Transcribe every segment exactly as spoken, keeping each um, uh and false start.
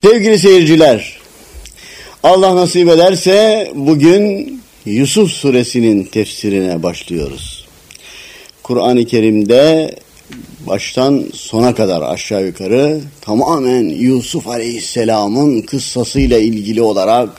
Sevgili seyirciler, Allah nasip ederse bugün Yusuf suresinin tefsirine başlıyoruz. Kur'an-ı Kerim'de baştan sona kadar aşağı yukarı tamamen Yusuf Aleyhisselam'ın kıssasıyla ilgili olarak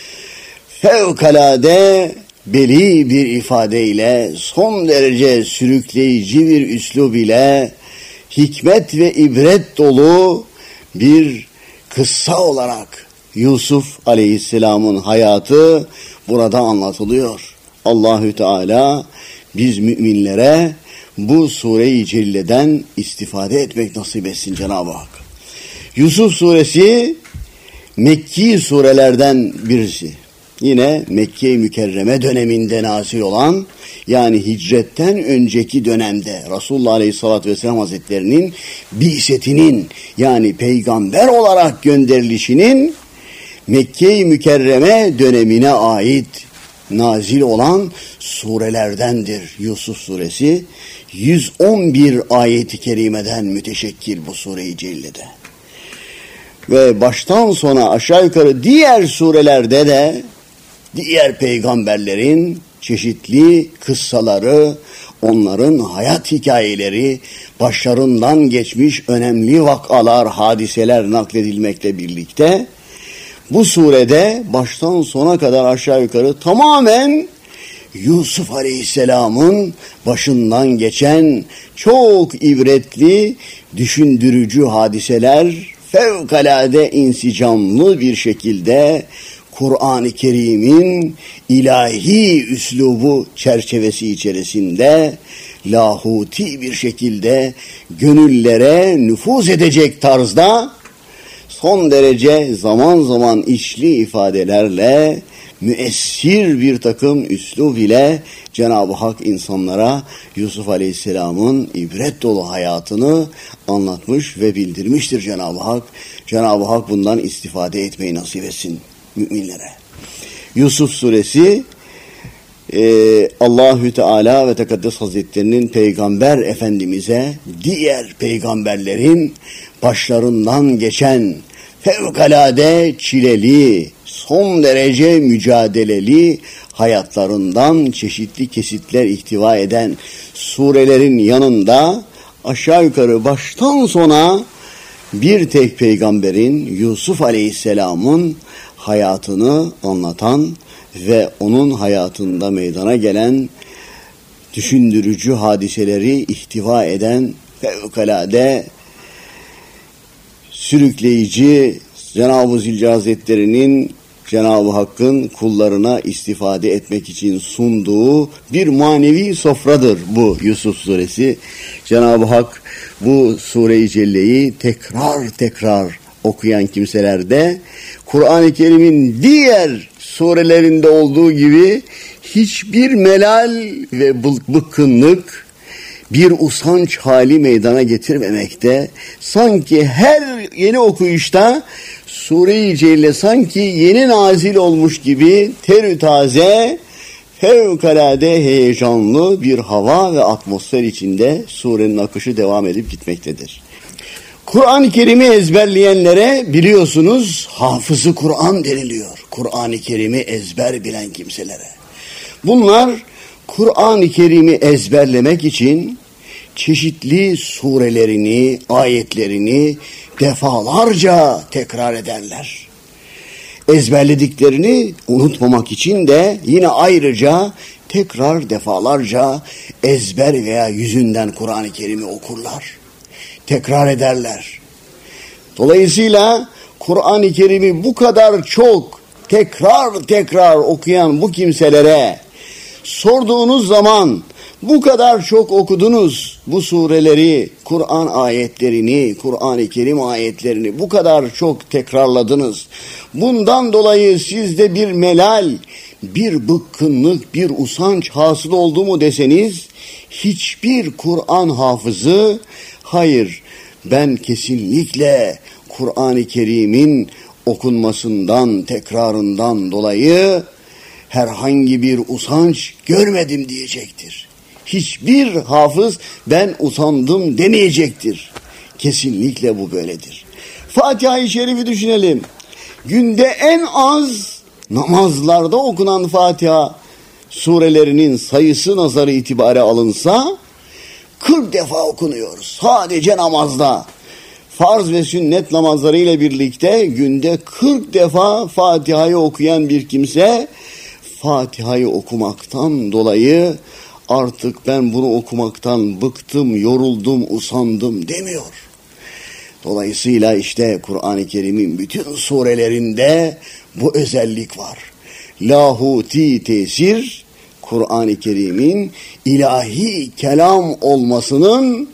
fevkalade beli bir ifadeyle, son derece sürükleyici bir üslub ile hikmet ve ibret dolu bir kıssa olarak Yusuf Aleyhisselam'ın hayatı burada anlatılıyor. Allahü Teala biz müminlere bu sure-i celleden istifade etmek nasip etsin Cenab-ı Hak. Yusuf suresi Mekki surelerden birisi. Yine Mekke-i Mükerreme döneminde nazil olan, yani hicretten önceki dönemde Resulullah Aleyhisselatü Vesselam Hazretlerinin bi'setinin, yani peygamber olarak gönderilişinin Mekke-i Mükerreme dönemine ait nazil olan surelerdendir Yusuf suresi. yüz on bir ayet-i kerimeden müteşekkil bu sure-i cellede. Ve baştan sona aşağı yukarı diğer surelerde de diğer peygamberlerin çeşitli kıssaları, onların hayat hikayeleri, başlarından geçmiş önemli vakalar, hadiseler nakledilmekle birlikte bu surede baştan sona kadar aşağı yukarı tamamen Yusuf Aleyhisselam'ın başından geçen çok ibretli, düşündürücü hadiseler fevkalade insicamlı bir şekilde Kur'an-ı Kerim'in ilahi üslubu çerçevesi içerisinde lahuti bir şekilde gönüllere nüfuz edecek tarzda son derece zaman zaman içli ifadelerle müessir bir takım üslub ile Cenab-ı Hak insanlara Yusuf Aleyhisselam'ın ibret dolu hayatını anlatmış ve bildirmiştir Cenab-ı Hak. Cenab-ı Hak bundan istifade etmeyi nasip etsin müminlere. Yusuf suresi e, Allahü Teala ve Tekaddes Hazretlerinin Peygamber Efendimiz'e diğer peygamberlerin başlarından geçen fevkalade çileli, son derece mücadeleli hayatlarından çeşitli kesitler ihtiva eden surelerin yanında aşağı yukarı baştan sona bir tek peygamberin, Yusuf Aleyhisselam'ın hayatını anlatan ve onun hayatında meydana gelen düşündürücü hadiseleri ihtiva eden fevkalade sürükleyici, Cenab-ı Zilce Hazretleri'nin, Cenab-ı Hakk'ın kullarına istifade etmek için sunduğu bir manevi sofradır bu Yusuf suresi. Cenab-ı Hak bu sure-i celleyi tekrar tekrar okuyan kimselerde Kur'an-ı Kerim'in diğer surelerinde olduğu gibi hiçbir melal ve bıkkınlık, bir usanç hali meydana getirmemekte. Sanki her yeni okuyuşta Sure-i Celle sanki yeni nazil olmuş gibi terü taze, fevkalade heyecanlı bir hava ve atmosfer içinde surenin akışı devam edip gitmektedir. Kur'an-ı Kerim'i ezberleyenlere biliyorsunuz hafızı Kur'an deniliyor. Kur'an-ı Kerim'i ezber bilen kimselere. Bunlar Kur'an-ı Kerim'i ezberlemek için çeşitli surelerini, ayetlerini defalarca tekrar ederler. Ezberlediklerini unutmamak için de yine ayrıca tekrar defalarca ezber veya yüzünden Kur'an-ı Kerim'i okurlar. Tekrar ederler. Dolayısıyla Kur'an-ı Kerim'i bu kadar çok tekrar tekrar okuyan bu kimselere sorduğunuz zaman bu kadar çok okudunuz bu sureleri, Kur'an ayetlerini, Kur'an-ı Kerim ayetlerini bu kadar çok tekrarladınız. Bundan dolayı sizde bir melal, bir bıkkınlık, bir usanç hasıl oldu mu deseniz, hiçbir Kur'an hafızı, hayır ben kesinlikle Kur'an-ı Kerim'in okunmasından, tekrarından dolayı herhangi bir usanç görmedim diyecektir. Hiçbir hafız ben usandım demeyecektir. Kesinlikle bu böyledir. Fatiha-i Şerif'i düşünelim. Günde en az namazlarda okunan Fatiha surelerinin sayısı nazarı itibare alınsa kırk defa okunuyor. Sadece namazda. Farz ve sünnet namazları ile birlikte günde kırk defa Fatiha'yı okuyan bir kimse Fatiha'yı okumaktan dolayı artık ben bunu okumaktan bıktım, yoruldum, usandım demiyor. Dolayısıyla işte Kur'an-ı Kerim'in bütün surelerinde bu özellik var. Lahuti tesir, Kur'an-ı Kerim'in ilahi kelam olmasının,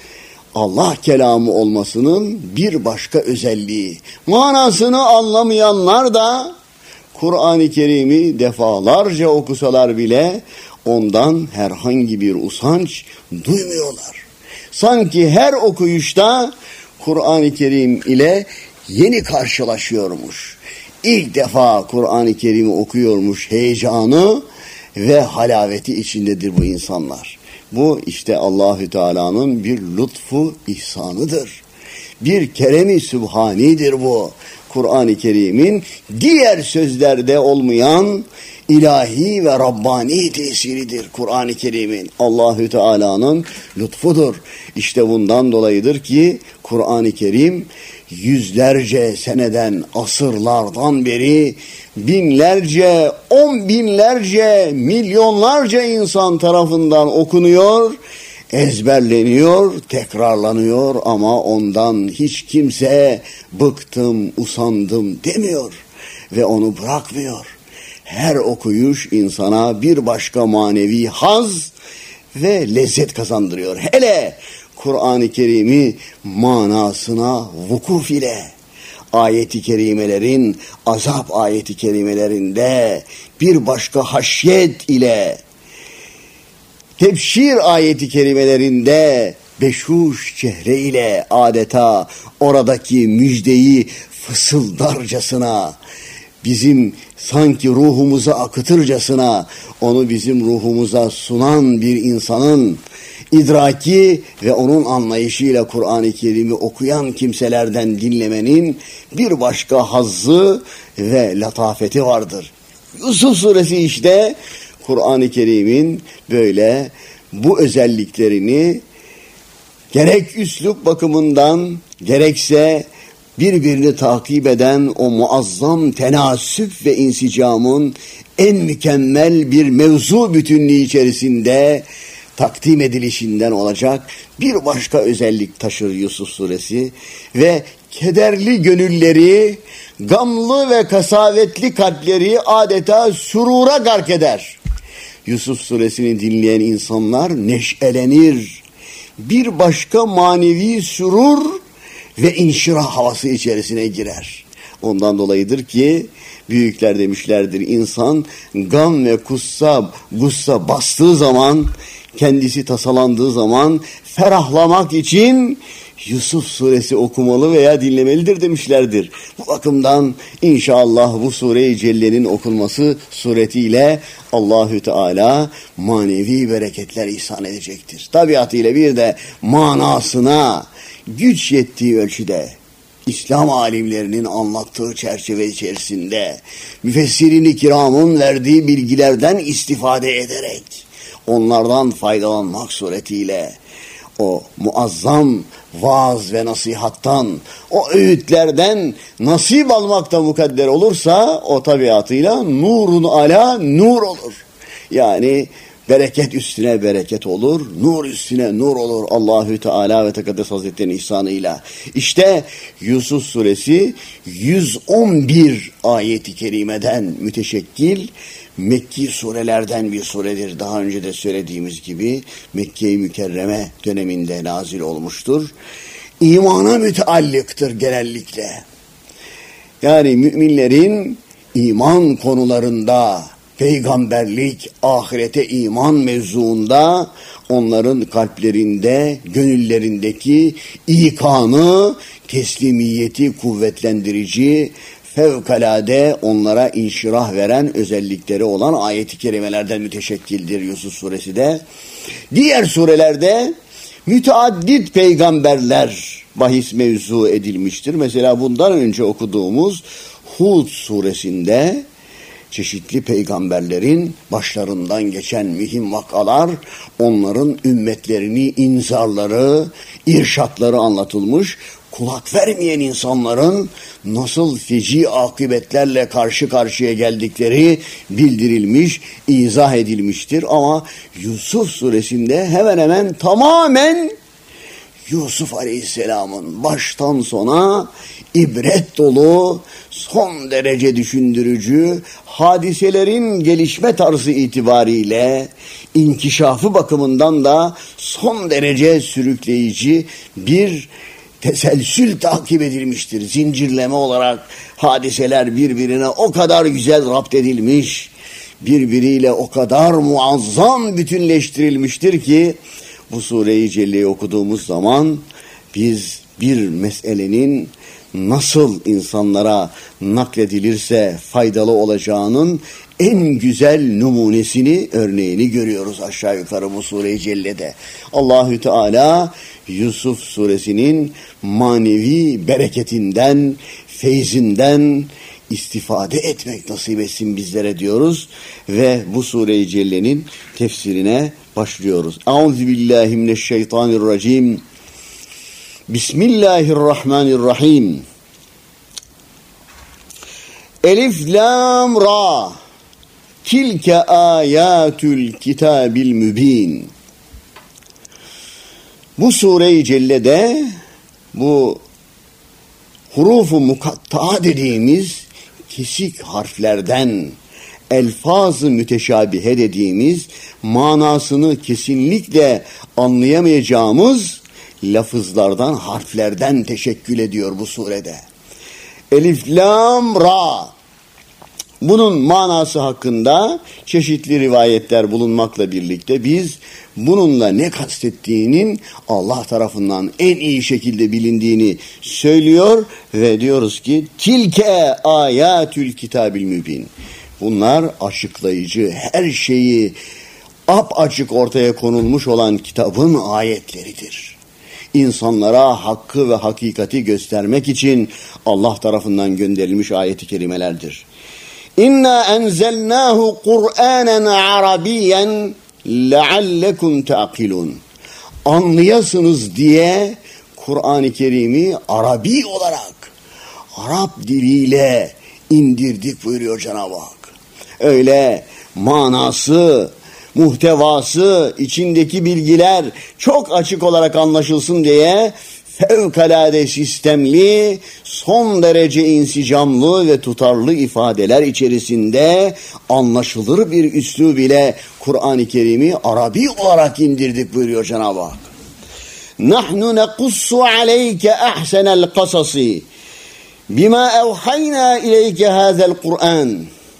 Allah kelamı olmasının bir başka özelliği. Manasını anlamayanlar da Kur'an-ı Kerim'i defalarca okusalar bile ondan herhangi bir usanç duymuyorlar. Sanki her okuyuşta Kur'an-ı Kerim ile yeni karşılaşıyormuş. İlk defa Kur'an-ı Kerim'i okuyormuş heyecanı ve halaveti içindedir bu insanlar. Bu işte Allahü Teala'nın bir lütfu ihsanıdır. Bir kerem-i sübhanidir bu. Kur'an-ı Kerim'in diğer sözlerde olmayan ilahi ve Rabbani tesiridir Kur'an-ı Kerim'in. Allahü Teala'nın lütfudur. İşte bundan dolayıdır ki Kur'an-ı Kerim yüzlerce seneden, asırlardan beri binlerce, on binlerce, milyonlarca insan tarafından okunuyor, ezberleniyor, tekrarlanıyor ama ondan hiç kimse bıktım, usandım demiyor ve onu bırakmıyor. Her okuyuş insana bir başka manevi haz ve lezzet kazandırıyor. Hele Kur'an-ı Kerim'i manasına vukuf ile, ayet-i kerimelerin, azap ayet-i kerimelerinde bir başka haşyet ile, tebşir ayet-i kerimelerinde beşuş çehre ile adeta oradaki müjdeyi fısıldarcasına, bizim sanki ruhumuza akıtırcasına onu bizim ruhumuza sunan bir insanın idraki ve onun anlayışıyla Kur'an-ı Kerim'i okuyan kimselerden dinlemenin bir başka hazzı ve latafeti vardır. Yusuf suresi işte Kur'an-ı Kerim'in böyle bu özelliklerini gerek üslup bakımından gerekse birbirini takip eden o muazzam tenasüp ve insicamın en mükemmel bir mevzu bütünlüğü içerisinde takdim edilişinden olacak bir başka özellik taşır Yusuf suresi ve kederli gönülleri, gamlı ve kasavetli kalpleri adeta sürura gark eder. Yusuf suresini dinleyen insanlar neşelenir. Bir başka manevi sürur ve inşirah havası içerisine girer. Ondan dolayıdır ki büyükler demişlerdir, insan gam ve kussa, gussa bastığı zaman, kendisi tasalandığı zaman ferahlamak için Yusuf suresi okumalı veya dinlemelidir demişlerdir. Bu bakımdan inşallah bu sure-i cellenin okunması suretiyle Allahü Teala manevi bereketler ihsan edecektir. Tabiatıyla bir de manasına güç yettiği ölçüde İslam alimlerinin anlattığı çerçeve içerisinde müfessirin-i kiramın verdiği bilgilerden istifade ederek onlardan faydalanmak suretiyle o muazzam vaaz ve nasihattan, o öğütlerden nasip almakta mukadder olursa o tabiatıyla nurun ala nur olur. Yani bereket üstüne bereket olur, nur üstüne nur olur Allahü Teala ve Tekaddes Hazretleri'nin ihsanıyla. İşte Yusuf suresi yüz on bir ayet-i kerimeden müteşekkil Mekki surelerden bir suredir. Daha önce de söylediğimiz gibi Mekke-i Mükerreme döneminde nazil olmuştur. İmana müteallıktır genellikle. Yani müminlerin iman konularında, peygamberlik, ahirete iman mevzuunda onların kalplerinde, gönüllerindeki ikanı, teslimiyeti kuvvetlendirici, fevkalade onlara inşirah veren özellikleri olan ayet-i kerimelerden müteşekkildir Yusuf suresi de. Diğer surelerde müteaddit peygamberler bahis mevzu edilmiştir. Mesela bundan önce okuduğumuz Hud suresinde çeşitli peygamberlerin başlarından geçen mühim vakalar, onların ümmetlerini, inzarları, irşatları anlatılmış. Kulak vermeyen insanların nasıl feci akıbetlerle karşı karşıya geldikleri bildirilmiş, izah edilmiştir. Ama Yusuf suresinde hemen hemen tamamen Yusuf Aleyhisselam'ın baştan sona ibret dolu, son derece düşündürücü, hadiselerin gelişme tarzı itibariyle inkişafı bakımından da son derece sürükleyici bir teselsül takip edilmiştir. Zincirleme olarak hadiseler birbirine o kadar güzel rapt edilmiş, birbiriyle o kadar muazzam bütünleştirilmiştir ki bu Sure-i Celle'yi okuduğumuz zaman biz bir meselenin nasıl insanlara nakledilirse faydalı olacağının en güzel numunesini, örneğini görüyoruz aşağı yukarı bu Sure-i Celle'de. Allahü Teala Yusuf suresinin manevi bereketinden, feyzinden istifade etmek nasip etsin bizlere diyoruz ve bu Sure-i Celle'nin tefsirine başlıyoruz. Euzubillahimineşşeytanirracim. Bismillahirrahmanirrahim. Elif lam ra. Tilke ayatul kitabil mübin. Bu Sure-i Celle'de bu hurufu mukatta dediğimiz kesik harflerden, elfaz-ı müteşabihe dediğimiz manasını kesinlikle anlayamayacağımız lafızlardan, harflerden teşekkül ediyor bu surede. Elif, lam, ra. Bunun manası hakkında çeşitli rivayetler bulunmakla birlikte biz bununla ne kastettiğinin Allah tarafından en iyi şekilde bilindiğini söylüyor ve diyoruz ki tilke ayatül kitabil mübin. Bunlar açıklayıcı, her şeyi apaçık ortaya konulmuş olan kitabın ayetleridir. İnsanlara hakkı ve hakikati göstermek için Allah tarafından gönderilmiş ayet-i kerimelerdir. İnna enzelnahu Kur'anen Arabiyyen leallekum ta'kilun. Anlayasınız diye Kur'an-ı Kerim'i Arabi olarak, Arap diliyle indirdik buyuruyor Cenab-ı Hak. Öyle manası, muhtevası, içindeki bilgiler çok açık olarak anlaşılsın diye fevkalade sistemli, son derece insicamlı ve tutarlı ifadeler içerisinde anlaşılır bir üslub ile Kur'an-ı Kerim'i Arabi olarak indirdik buyuruyor Cenab-ı Hak. Nahnu nekussu aleyke ahsenel kasasi bima evhayna ileyke hazel Kur'an.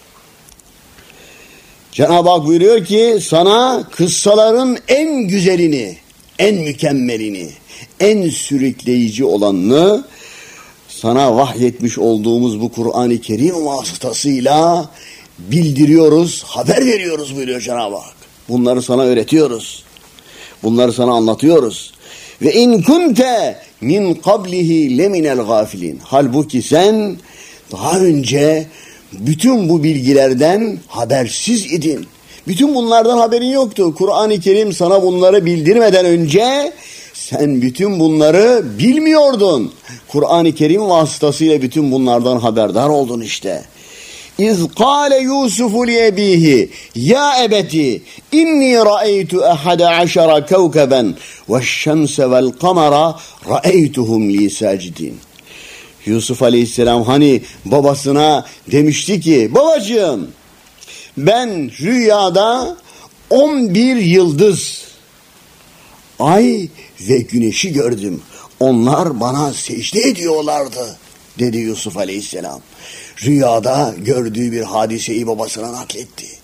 Cenab-ı Hak buyuruyor ki sana kıssaların en güzelini, en mükemmelini, en sürükleyici olanını sana vahyetmiş olduğumuz bu Kur'an-ı Kerim vasıtasıyla bildiriyoruz, haber veriyoruz buyuruyor Cenab-ı Hak. Bunları sana öğretiyoruz. Bunları sana anlatıyoruz. Ve in kunte min qablihi leminel gafilin. Halbuki sen daha önce bütün bu bilgilerden habersiz idin. Bütün bunlardan haberin yoktu. Kur'an-ı Kerim sana bunları bildirmeden önce sen bütün bunları bilmiyordun. Kur'an-ı Kerim vasıtasıyla bütün bunlardan haberdar oldun işte. İz kâle Yusufu liyebihi ya ebeti inni ra'eytu ehade aşara kevkeben veşşemse vel kamera ra'eytuhum li sacidin. Yusuf Aleyhisselam hani babasına demişti ki babacığım ben rüyada on bir yıldız, ay ve güneşi gördüm. Onlar bana secde ediyorlardı dedi Yusuf Aleyhisselam. Rüyada gördüğü bir hadiseyi babasına nakletti.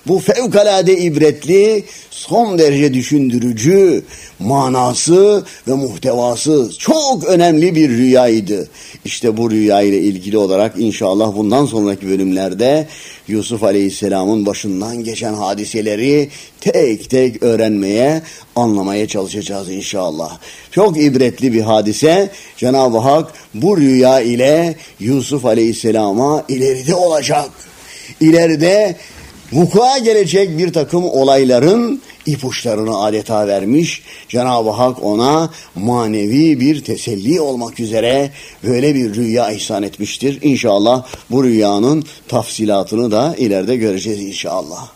Bu fevkalade ibretli, son derece düşündürücü, manası ve muhtevası çok önemli bir rüyaydı. İşte bu rüya ile ilgili olarak inşallah bundan sonraki bölümlerde Yusuf Aleyhisselam'ın başından geçen hadiseleri tek tek öğrenmeye, anlamaya çalışacağız inşallah. Çok ibretli bir hadise. Cenab-ı Hak bu rüya ile Yusuf Aleyhisselam'a ileride olacak, İleride vuku'a gelecek bir takım olayların ipuçlarını adeta vermiş. Cenab-ı Hak ona manevi bir teselli olmak üzere böyle bir rüya ihsan etmiştir. İnşallah bu rüyanın tafsilatını da ileride göreceğiz inşallah.